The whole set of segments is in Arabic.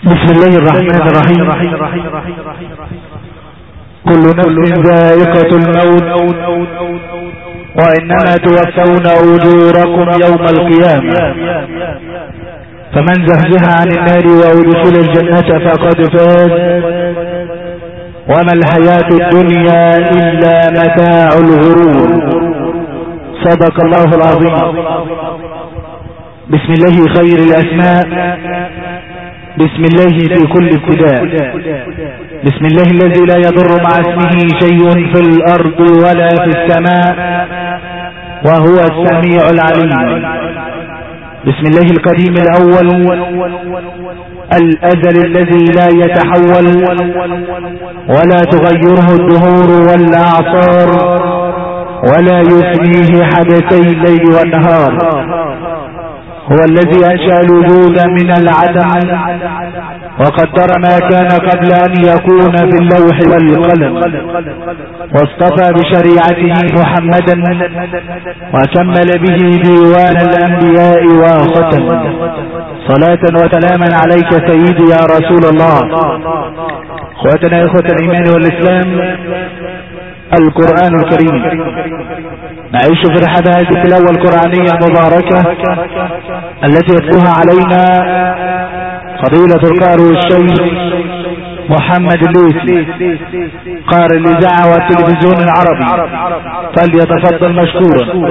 بسم الله الرحمن الرحيم. كل نفس ذائقة الموت وإنما توفون أجوركم يوم القيامة، فمن زحزح عن النار وأدخل الجنة فقد فاز، وما الحياة الدنيا إلا متاع الغرور. صدق الله العظيم. بسم الله خير الأسماء، بسم الله في كل ابتداء، بسم الله الذي لا يضر مع اسمه شيء في الأرض ولا في السماء وهو السميع العليم. بسم الله القديم الأول الأزل الذي لا يتحول ولا تغيره الدهور والأعصار ولا يثنيه حدثي الليل والنهار. هو الذي أنشأ الوجود من العدم وقدر ما كان قبل أن يكون في اللوح والقلم، واصطفى بشريعته محمدا وكمل به ديوان الأنبياء وختم. صلاة وسلاما عليك سيدي يا رسول الله. اخواتنا اخوة الإيمان والإسلام، القرآن الكريم نعيش في رحاب هذه التلاوة القرآنية المباركة التي يتلوها علينا فضيلة القارئ الشيخ محمد الليثي قارئ الإذاعة والتلفزيون العربي، فليتفضل مشكورا.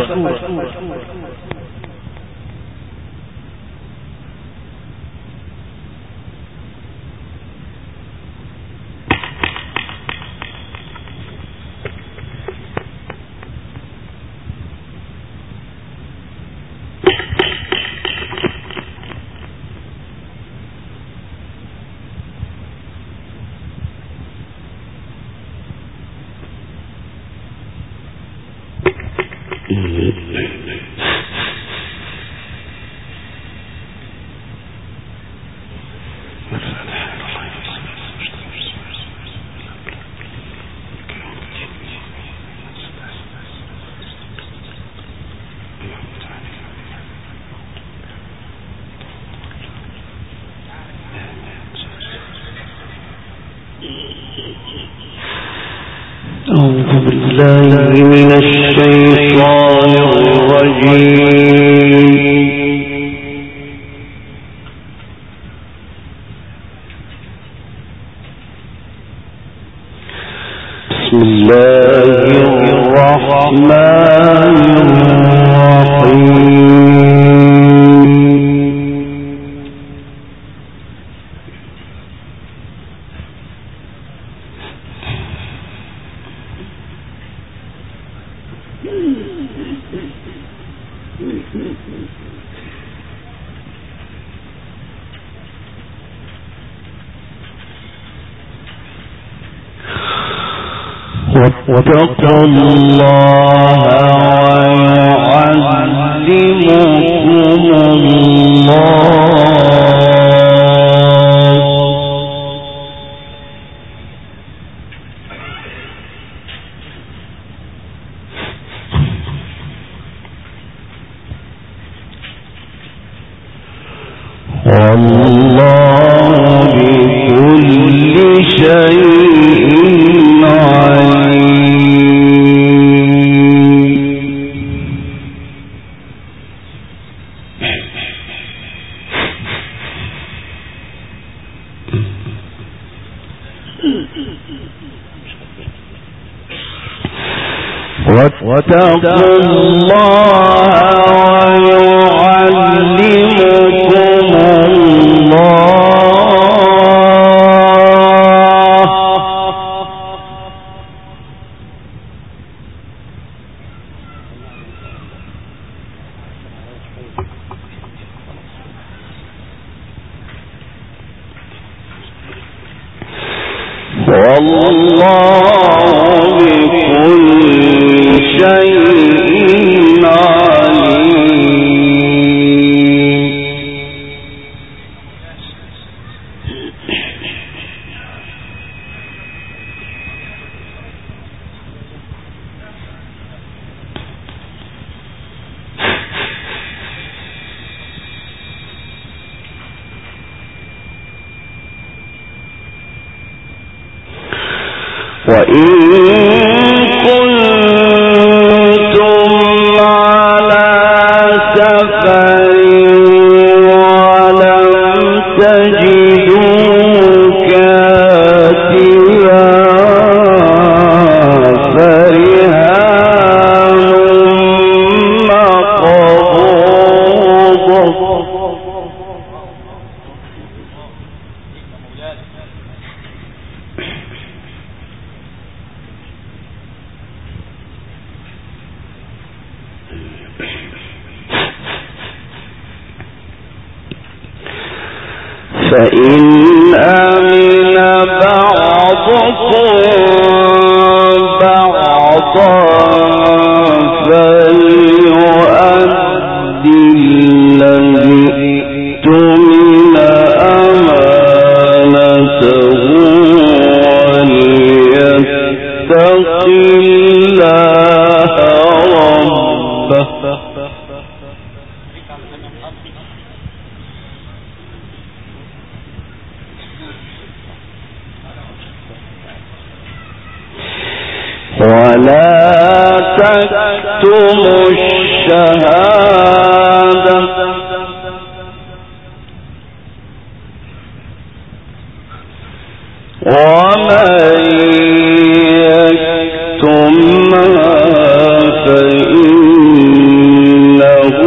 أعوذ بالله من الشيطان الرجيم. بسم الله الرحمن الرحيم. واتقوا الله ويعلمكم والله بكل شيء واتقوا الله ويعلمكم الله والله بكل شيء وإن كنتم على سفر ولم تجدوا كاتبا فرهان مقبوضة فإن أمن بعضكم بعضا فليؤدي الذي اؤتمن أمانته وليتق الله ربه ولا تكتموا الشهادة ومن يكتمها فإنه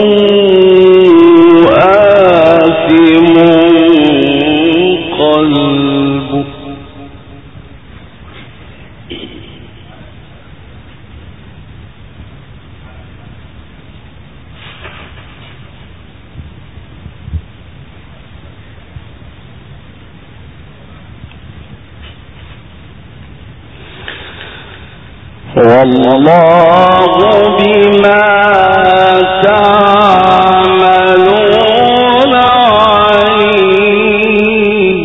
آثم قلبه والله بما تعملون عليم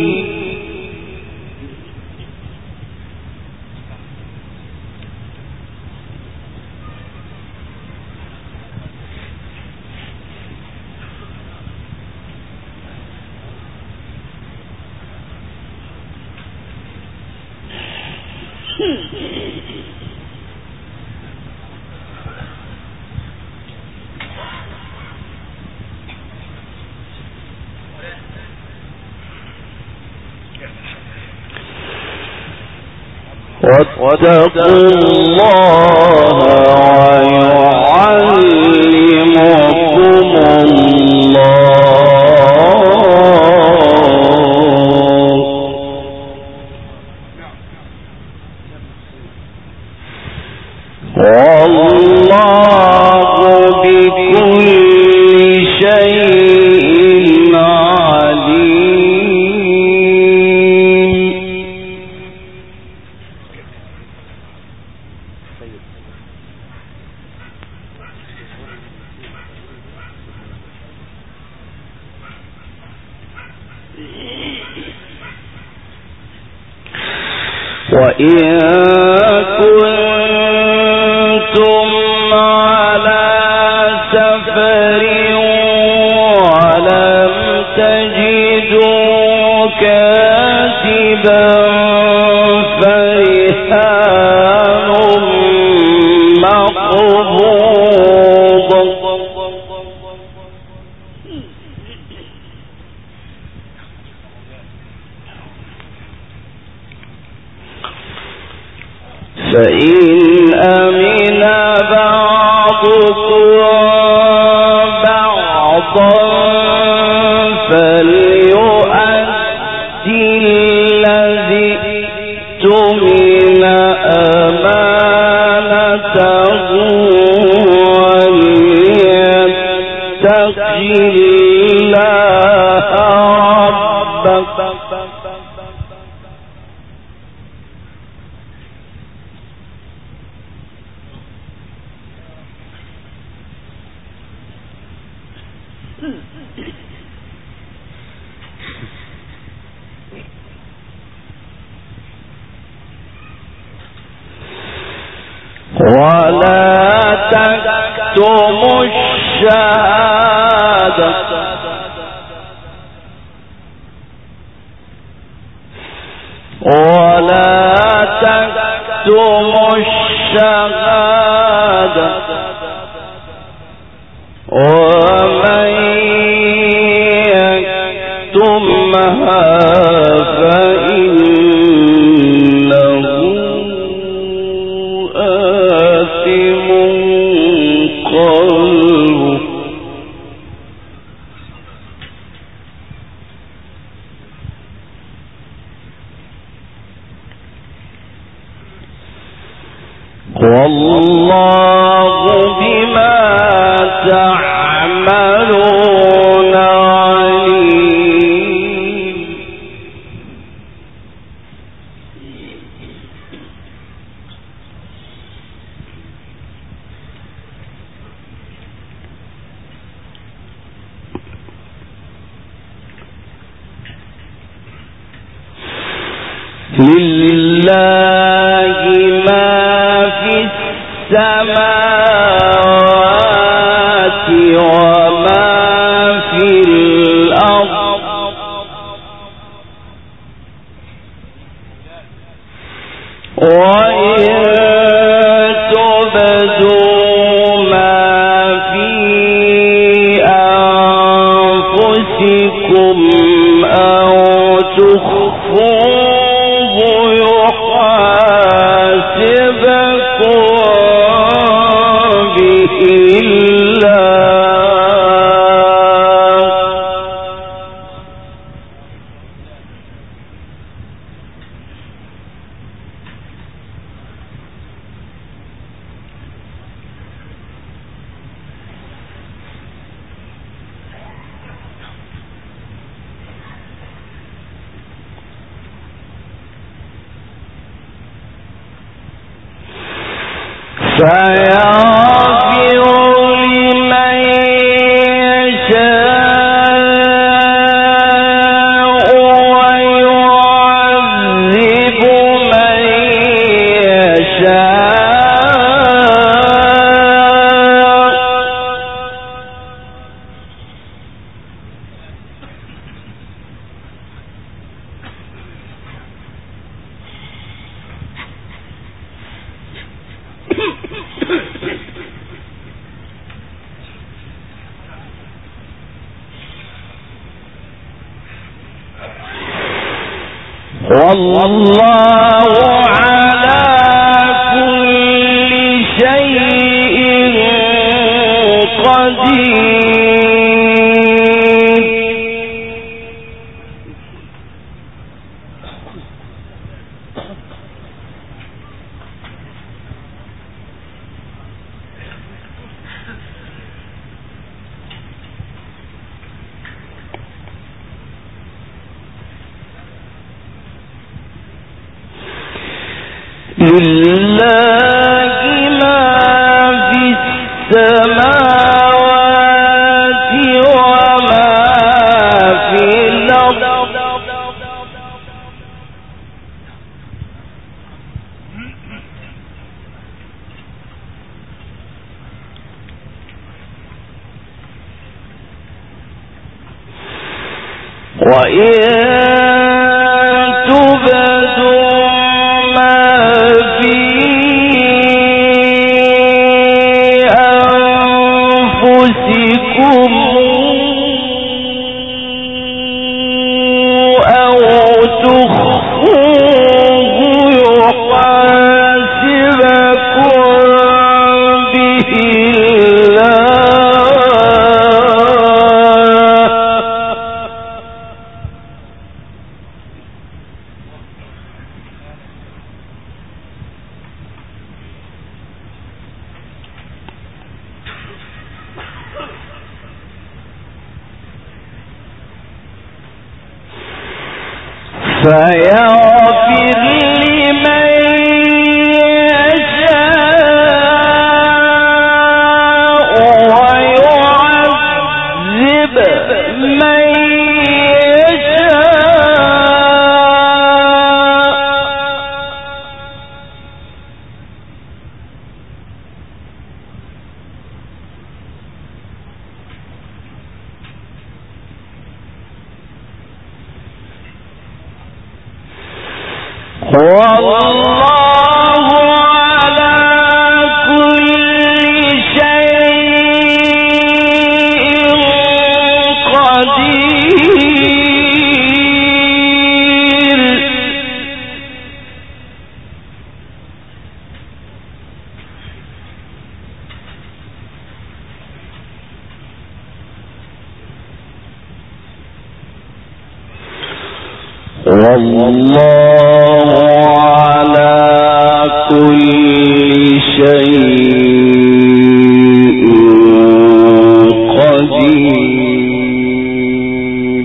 واتقوا الله ويعلمكم الله والله بكل شيء عليم. وإن كنتم على سفر ولم تجدوا كاتبا فرهان مقبوضة فإن أمن بعضكم بعضا فليؤدي الذي اؤتمن أمانته وليتق الله ربه ولا تكتموا الشهادة ولا تكتموا الشهادة ومن يكتمها فإنه آثم قلبه. والله بما تعملون عليم. لله ما في السماوات وما في الأرض وإن تبدوا ما في أنفسكم أو تخفوه يحاسبكم به فيغفر لمن يشاء ويعذب من يشاء والله على كل شيء قدير. لله ما في السماوات وما في الأرض وإن تبدوا فيغفر لمن يشاء ويعذب من والله والله على كل شيء قدير.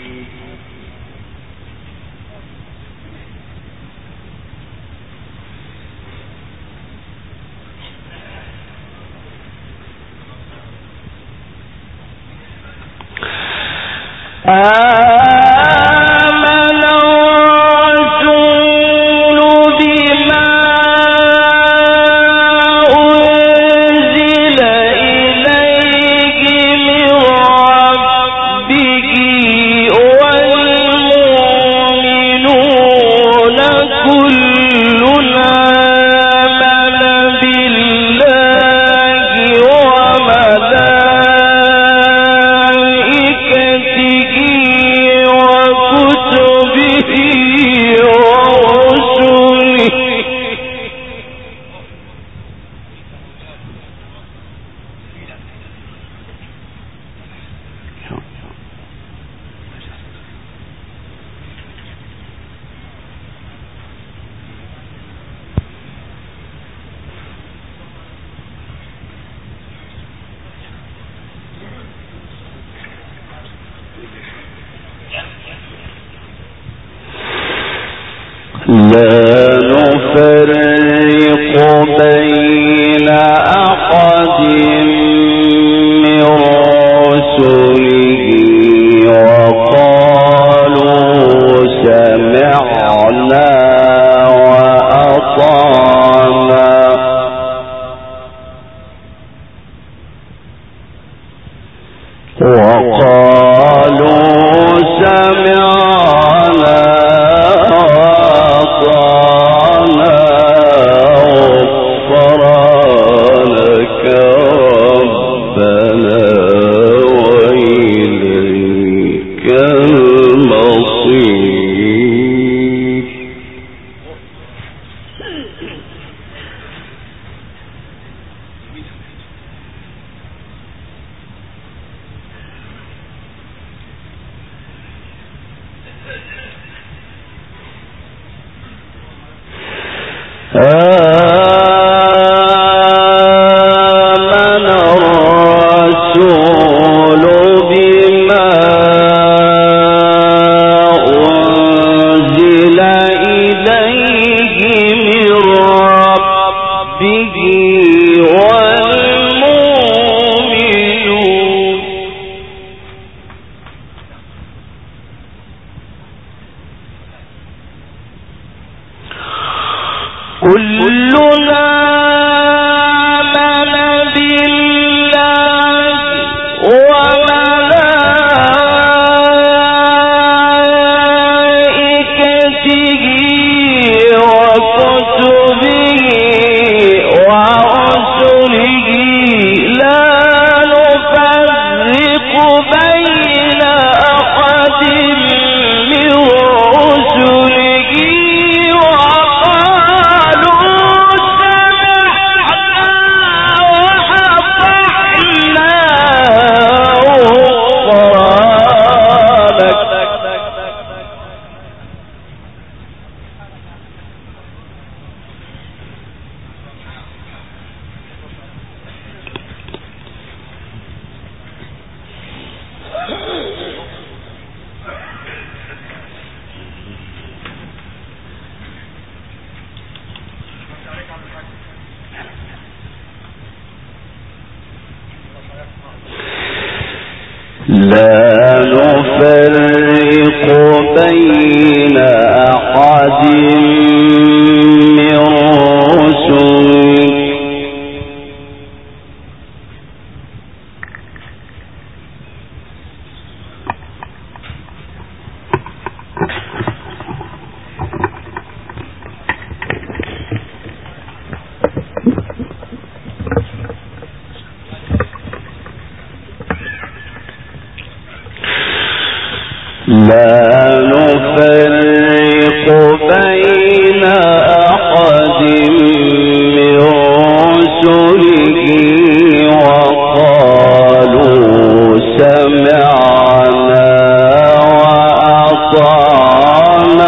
لا نفرق بين أحد من رسله وقالوا سمعنا وأطعنا لا نفرق بين أحد من رسله لا نفرق بين أحد من رسله وقالوا سمعنا وأطعنا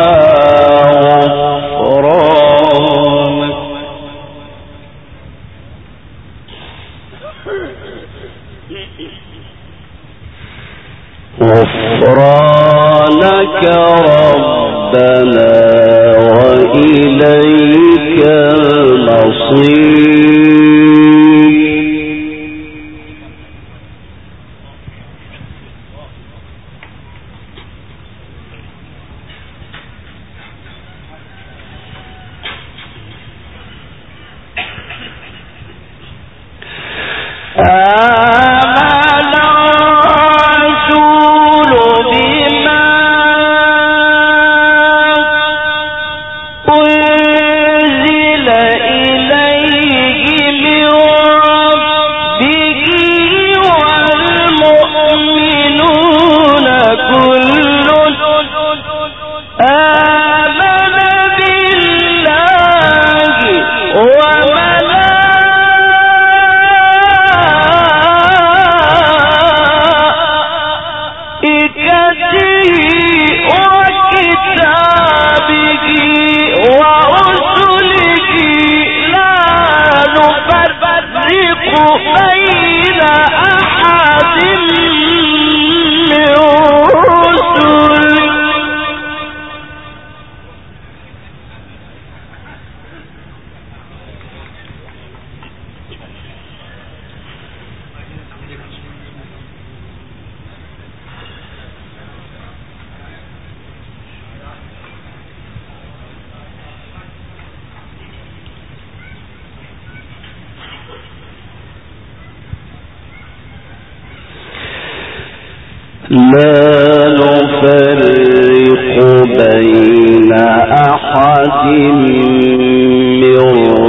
غفرانك ربنا وإليك المصير. لا نفرق بين أحد من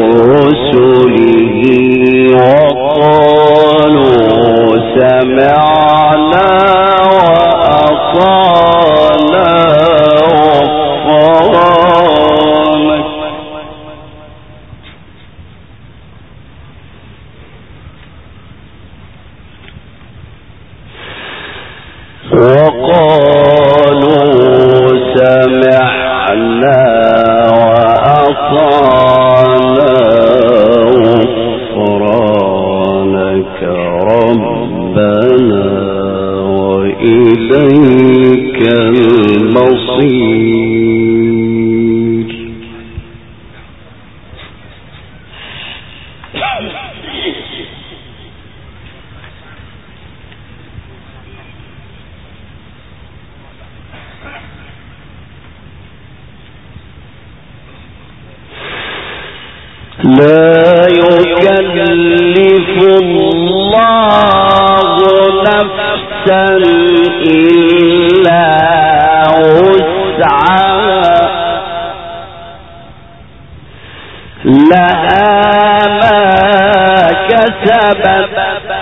رسله وقالوا سمعنا وأطعنا غفرانك. وقالوا سمعنا وأطعنا غفرانك ربنا وإليك المصير. لا يكلف الله نفسا إلا وسعها لها ما كسبت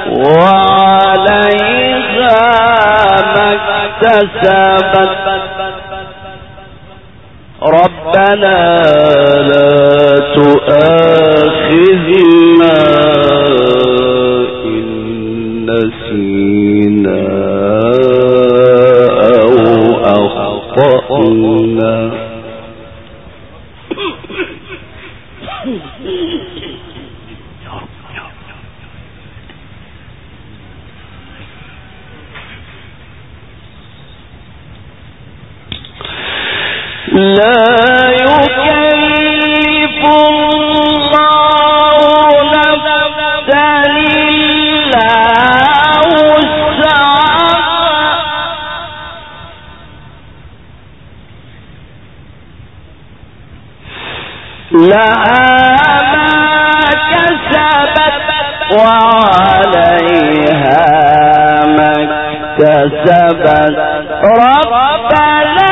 وعليها ما اكتسبت ربنا لا تؤاخذنا إن نسينا أو أخطأنا. لا يكلف الله نفسا إلا وسعها لها ما كسبت وعليها ما اكتسبت ربنا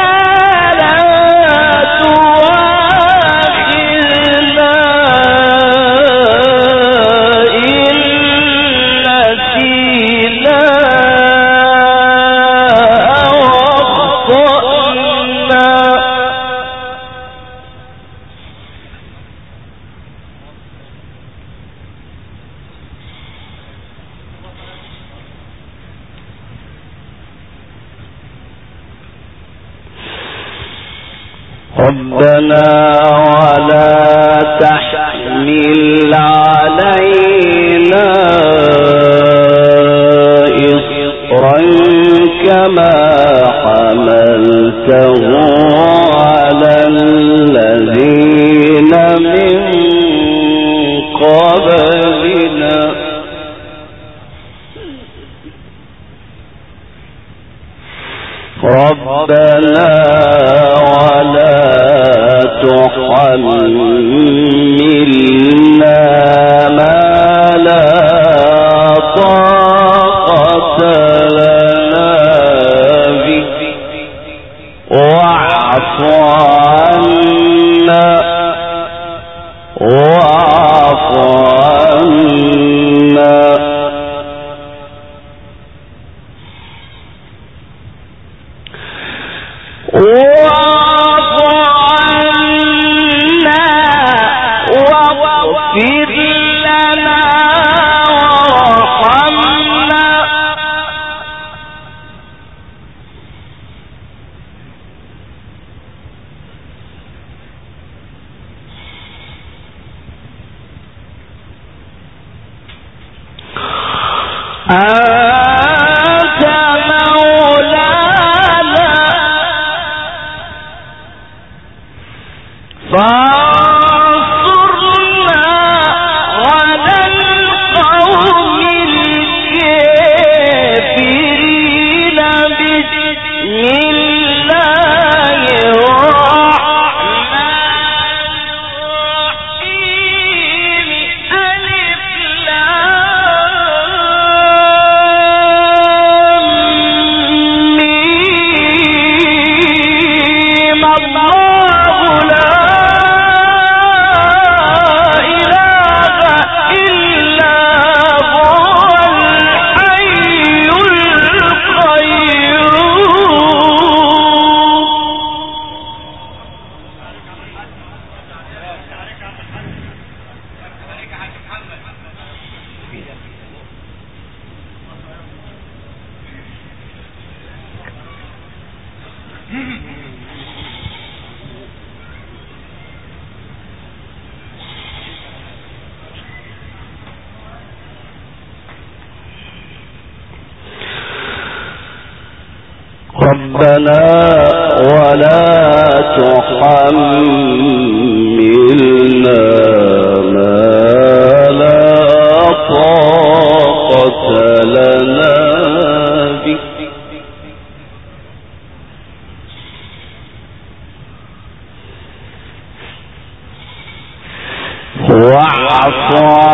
ربنا ولا تحمل علينا إصرا إنما حملته على الذين من قبلنا ربنا ولا تحملنا ما لا طاقة لنا به واعف عنا أنت مولانا فانصرنا على القوم الكافرين بسم الله ربنا ولا تحملنا ما لا طاقة لنا به واعف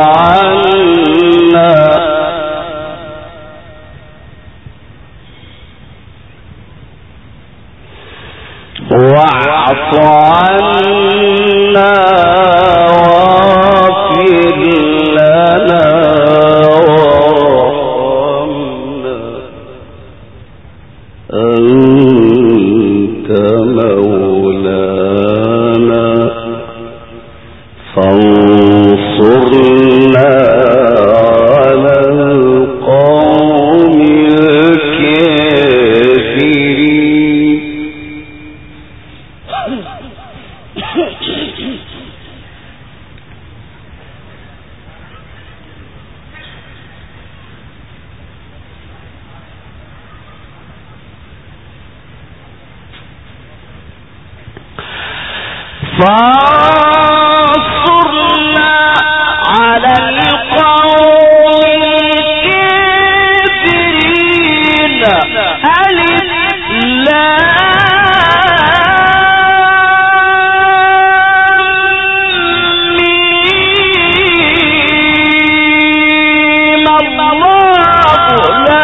عنا واعف عنا واغفر لنا وارحمنا أنت مولانا فانصرنا على القوم الكافرين فانصرنا على القوم الكافرين ألف لام ميم الله لا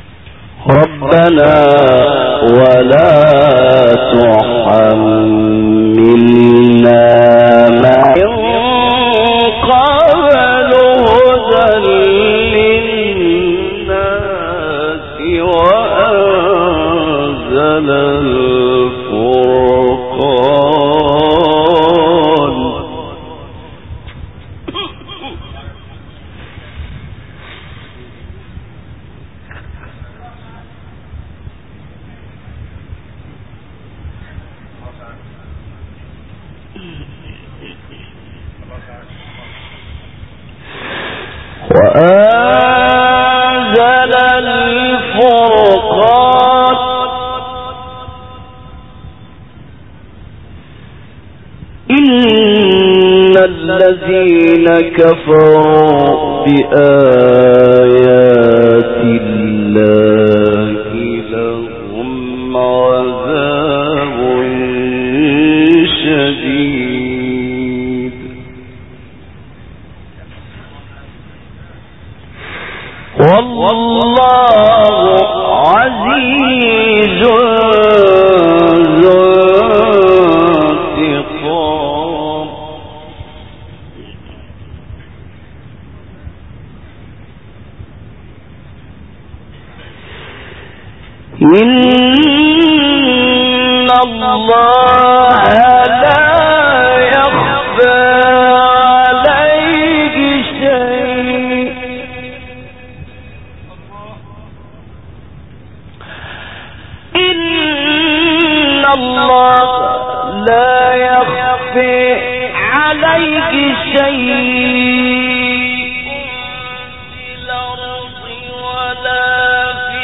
ربنا ولا تحملنا وأنزل الفرقان إن الذين كفروا بآيات الله لهم عذاب شديد والله عزيز ذو انتقام إن الله لا يخفى عليه شيء إن الله لا يخفى عليه شيء في الأرض ولا في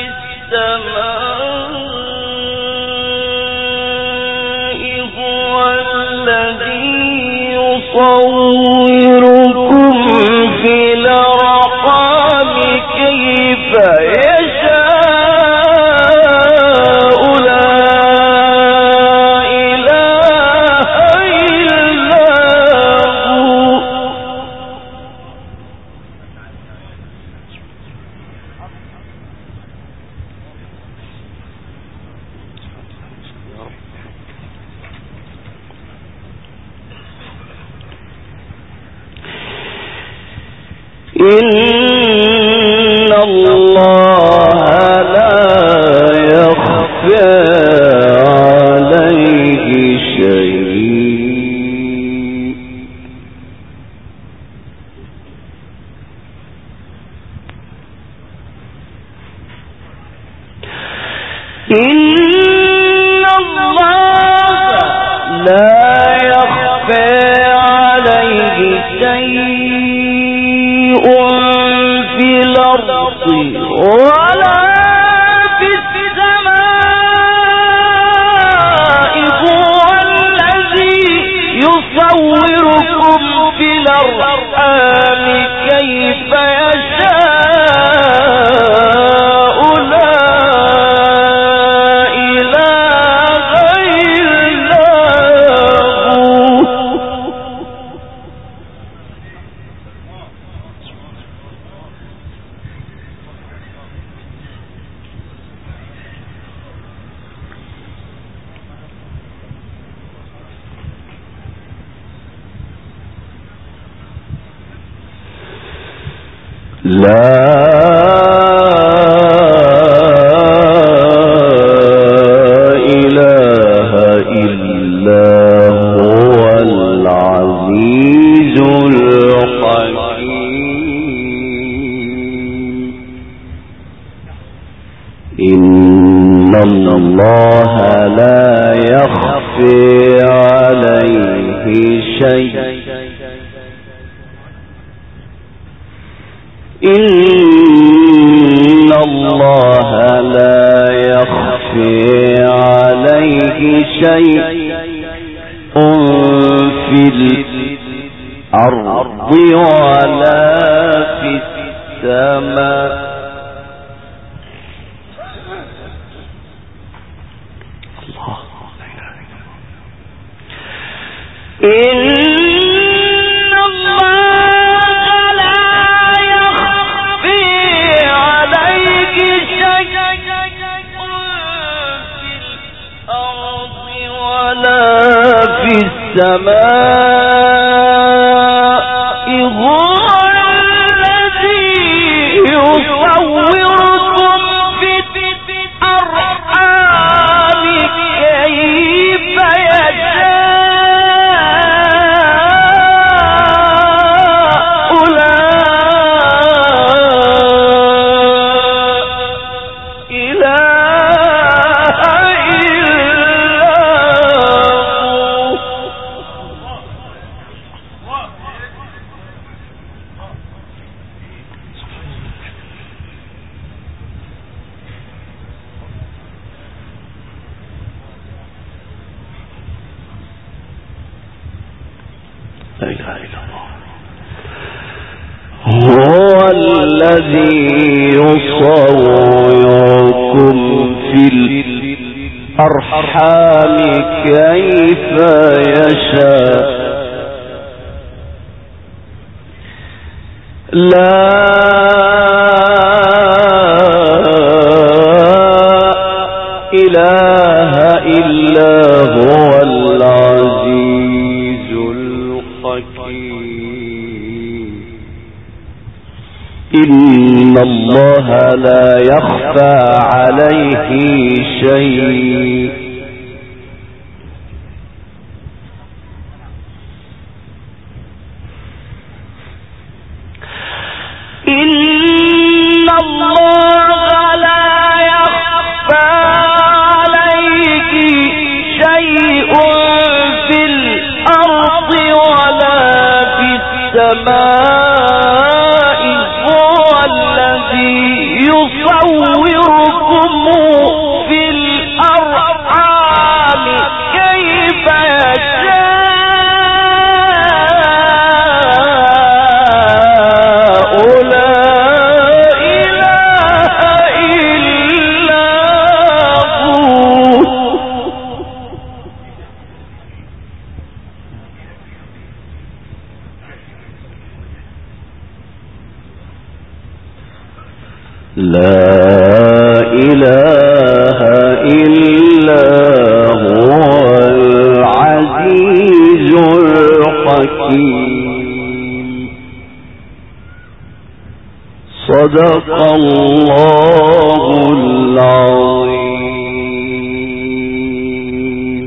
السماء هو الذي يصوركم في الأرحام كيف يشاء لا إله إلا هو إن الله لا يخفى عليه شيء إن الله لا يخفى عليه شيء في الأرض ولا في السماء هو الذي يصوركم في الأرحام كيف يشاء لا إله إلا هو لا إله إلا هو العزيز الحكيم إن الله لا يخفى عليه شيء إن الله لا يخفى عليه شيء في الأرض ولا في السماء إن الله لا يخفى عليه شيء في الأرض ولا في السماء هو الذي يصوركم في الأرحام كيف يشاء لا إله إلا الله. هو الذي يصوركم في الأرحام كيف يشاء لا إله إلا هو العزيز الحكيم. إن الله لا يخفى عليه شيء صدق الله العظيم.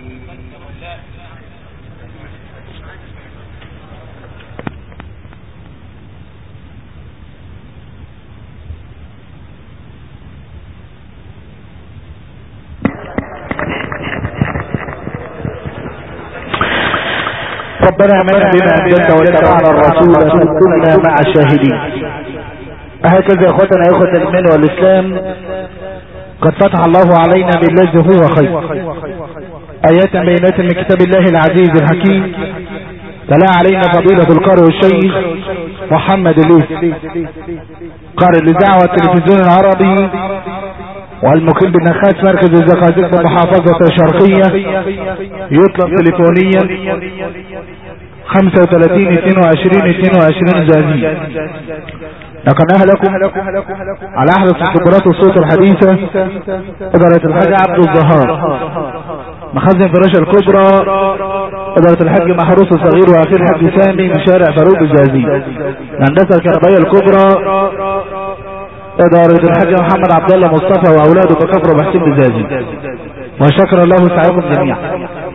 ربنا آمنا بما أنزلت واتبعنا الرسول فكنا مع الشاهدين. هكذا يا اخوتنا يا اخوة الايمان والاسلام قد فتح الله علينا بالذي هو خير ايات بينات من كتاب الله العزيز الحكيم تلا علينا فضيلة القارئ والشيخ محمد الليث قارئ للدعوة التلفزيون العربي والمقيم بالنخاس مركز الزقازيق المحافظة الشرقية يطلب تليفونيا 35-22-22 زازي. نقلناها لكم على احدث خبرات الصوت الحديثة إدارة الحاج عبد الظهار مخزن فراشة الكبرى إدارة الحاج محروس الصغير واخير حاج سامي من شارع فاروق الزازي. الهندسة الكهربائية الكبرى إدارة الحاج محمد عبد الله مصطفى واولاده بكفر وبحسين بالزازي. وشكر الله سعيكم جميعا.